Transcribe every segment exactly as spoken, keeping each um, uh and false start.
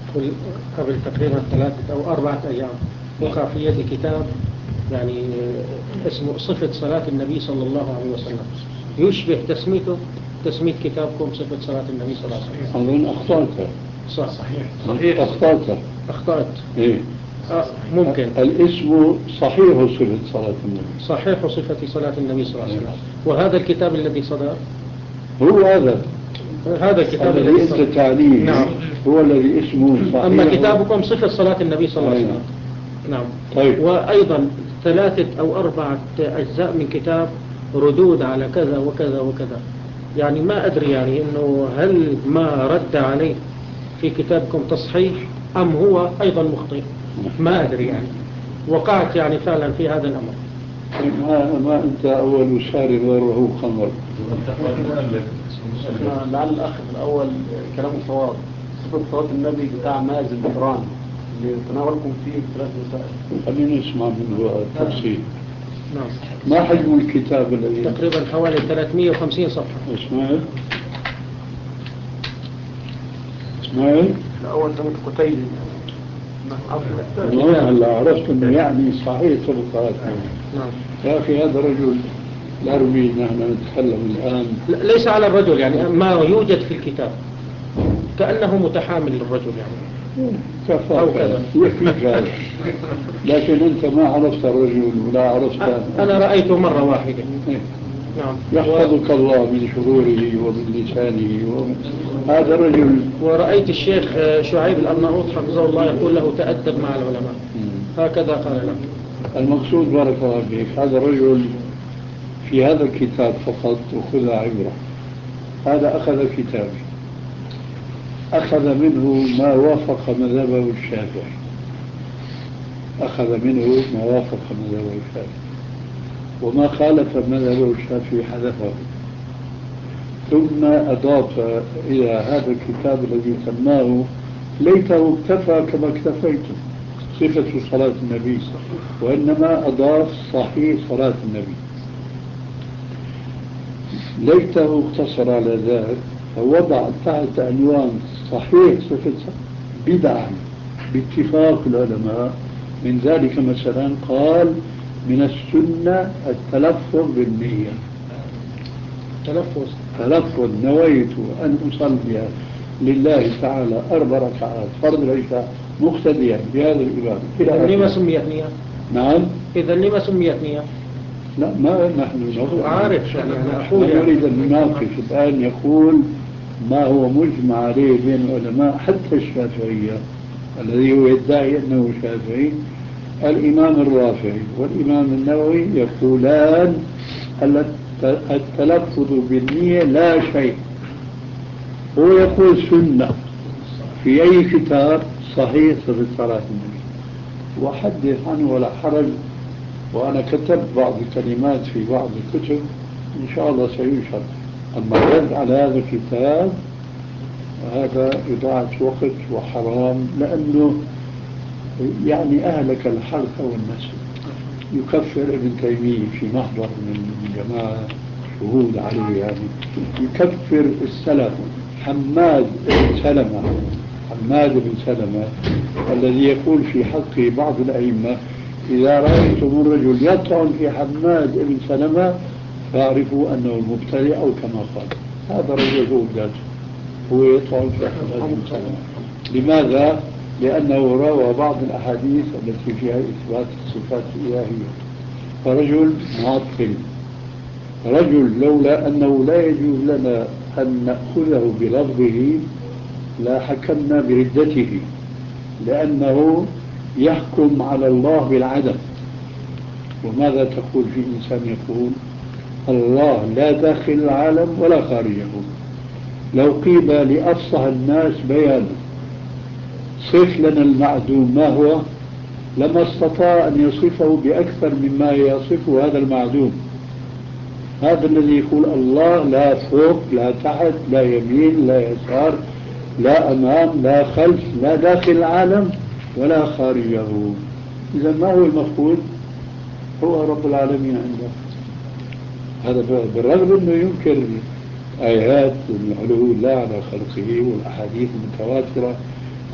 قبل قبل تقريبا ثلاثة أو أربعة أيام وقع في يدي كتاب يعني اسمه صفة صلاة النبي صلى الله عليه وسلم، يشبه تسميته تسمية كتابكم صفة صلاة النبي صلى الله عليه وسلم. أظن أخطأت. صح صحيح صحيح أخطأت. أخطأت. إيه. آه ممكن. الاسم صحيح صفة صلاة النبي. صحيح صفة صلاة النبي صلى الله عليه وسلم. وهذا الكتاب الذي صدر هو هذا هذا الكتاب الذي أنت تعنيه. نعم. هو الذي اسمه صحيح. أما كتابكم صفة صلاة النبي صلى الله عليه وسلم. نعم. طيب. وأيضا ثلاثة أو أربعة أجزاء من كتاب ردود على كذا وكذا وكذا، يعني ما أدري يعني إنه هل ما رد عليه في كتابكم تصحيح أم هو أيضا مخطئ، ما أدري يعني. وقعت يعني فعلا في هذا الأمر. ما, ما أنت أول شارب وهو خمر. لعل الأخ الأول كلامه صواب. صفة صلاة النبي بتاع مازن البحران اللي تناولكم فيه ثلاث مسائل. خلينا نسمع منه التفصيل. نعم. ما حجم الكتاب الذي؟ تقريبا حوالي ثلاثمئة وخمسين صفحة. اسماعيل اسماعيل الأول سمت قتيل. والله هلا عرفت انه يعني صحيح صفة. نعم. يا أخي هذا رجل لا أرمي نحن نتكلم الآن. ليس على الرجل يعني ما يوجد في الكتاب كأنه متحامل للرجل يعني كفاك يكفيك هذا. لكن أنت ما عرفت الرجل ولا عرفت. أنا رأيته مرة واحدة. نعم. يحفظك الله من شروره ومن لسانه. هذا الرجل. ورأيت الشيخ شعيب الأرناؤوط حفظه الله يقول له تأدب مع العلماء. هكذا قال له. المقصود بارك الله فيك هذا الرجل في هذا الكتاب فقط وخذ عبرة. هذا أخذ كتابي أخذ منه ما وافق مذهبه الشافعي أخذ منه ما وافق مذهبه الشافعي وما خالف مذهبه الشافعي حذفه، ثم أضاف إلى هذا الكتاب الذي سماه ليته اكتفى كما اكتفيته صفة صلاة النبي، وإنما أضاف صحيح صلاة النبي. ليته اقتصر على ذلك فوضع تحت عنوان صحيح صفة بدعا باتفاق العلماء. من ذلك مثلا قال من السنة التلفظ بالنية. تلفظ تلفظ نويت أن أصلي لله تعالى أربع ركعات فرض العشاء مقتديا بهذا الإمام. إذا لما سميت نية؟ نعم. إذا لما سميت نية؟ لا ما نحن نقول عارف يعني أنا أقول يعني نريد أن نناقش الآن. يقول ما هو مجمع عليه بين العلماء حتى الشافعية الذي هو يدعي أنه شافعي. الإمام الرافعي والإمام النووي يقولان التلفظ بالنية لا شيء. هو يقول سنة في أي كتاب صحيح صفة صلاة النبي وحدث عنه ولا حرج. وأنا كتبت بعض الكلمات في بعض الكتب إن شاء الله سينشر. أما الرد على هذا الكتاب هذا إضاعة وقت وحرام، لأنه يعني أهلك الحرث والنسل. يكفر ابن تيمية في محضر من جماعة شهود عليه يعني يكفر السلف. حماد بن سلمة حماد بن سلمة الذي يقول في حقه بعض الأئمة إذا رأيتم الرجل يطعن في حماد بن سلمة فاعرفوا أنه المبتدع أو كما قال. هذا الرجل هو ذاته هو يطعن في حماد بن سلمة. لماذا؟ لأنه روى بعض الأحاديث التي فيها إثبات الصفات الإلهية. فرجل معطل، رجل لولا أنه لا يجوز لنا أن نأخذه بلفظه لا حكمنا بردته، لأنه يحكم على الله بالعدم. وماذا تقول في إنسان يقول الله لا داخل العالم ولا خارجه؟ لو قيل لأفصح الناس بيانا صف لنا المعدوم ما هو لما استطاع أن يصفه بأكثر مما يصفه هذا المعدوم. هذا الذي يقول الله لا فوق لا تحت لا يمين لا يسار لا أمام لا خلف لا داخل العالم ولا خارجه. إذا ما هو المفقود؟ هو رب العالمين عنده. هذا بالرغم أنه ينكر آيات العلو الله على خلقه والأحاديث المتواترة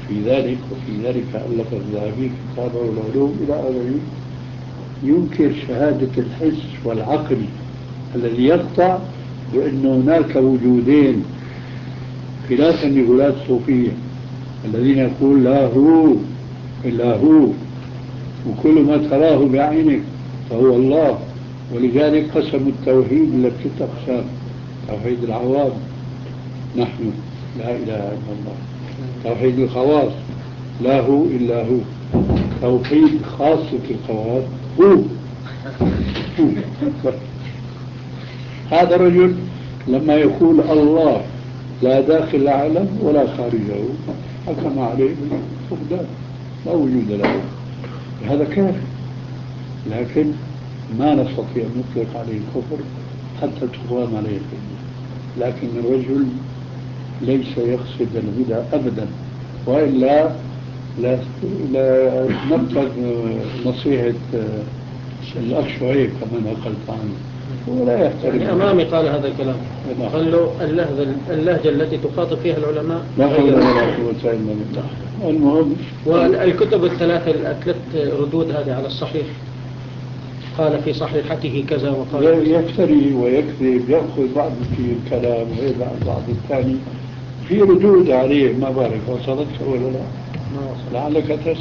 في ذلك وفي ذلك ألف الذهبي كتابه العلوم إلى آخره، ينكر شهادة الحس والعقل الذي يقطع بأن هناك وجودين، خلافا لغلاة الصوفية الذين يقول لا هو إلا هو، وكل ما تراه بعينك فهو الله. ولذلك قسموا التوحيد إلى ست أقسام: توحيد العوام نحن لا إله إلا الله، توحيد الخواص لا هو إلا هو، توحيد خاصة الخواص هو. هذا الرجل لما يقول الله لا داخل العالم ولا خارجه حكم عليه بالفقدان، لا وجود له. هذا كافر، لكن ما نستطيع أن نطلق عليه الكفر حتى تقام عليه الحجة. لكن الرجل ليس يقصد الهدى أبدا، وإلا لا, لا نبتغ نصيحة الأخ شعيب كما نقلت عنه، ولا يحترم. يعني أمامي قال هذا الكلام، نعم. قال له اللهجة, اللهجة التي تخاطب فيها العلماء لا حول ولا قوة إلا بالله. المهم، والكتب الثلاثة الثلاث ردود هذه على الصحيح، قال في صحيحته كذا وقال يفتري ويكذب، يأخذ بعض في الكلام ويدع بعض الثاني، في ردود عليه ما بعرف وصلتك ولا لا. ما وصل. لعلك تسأل.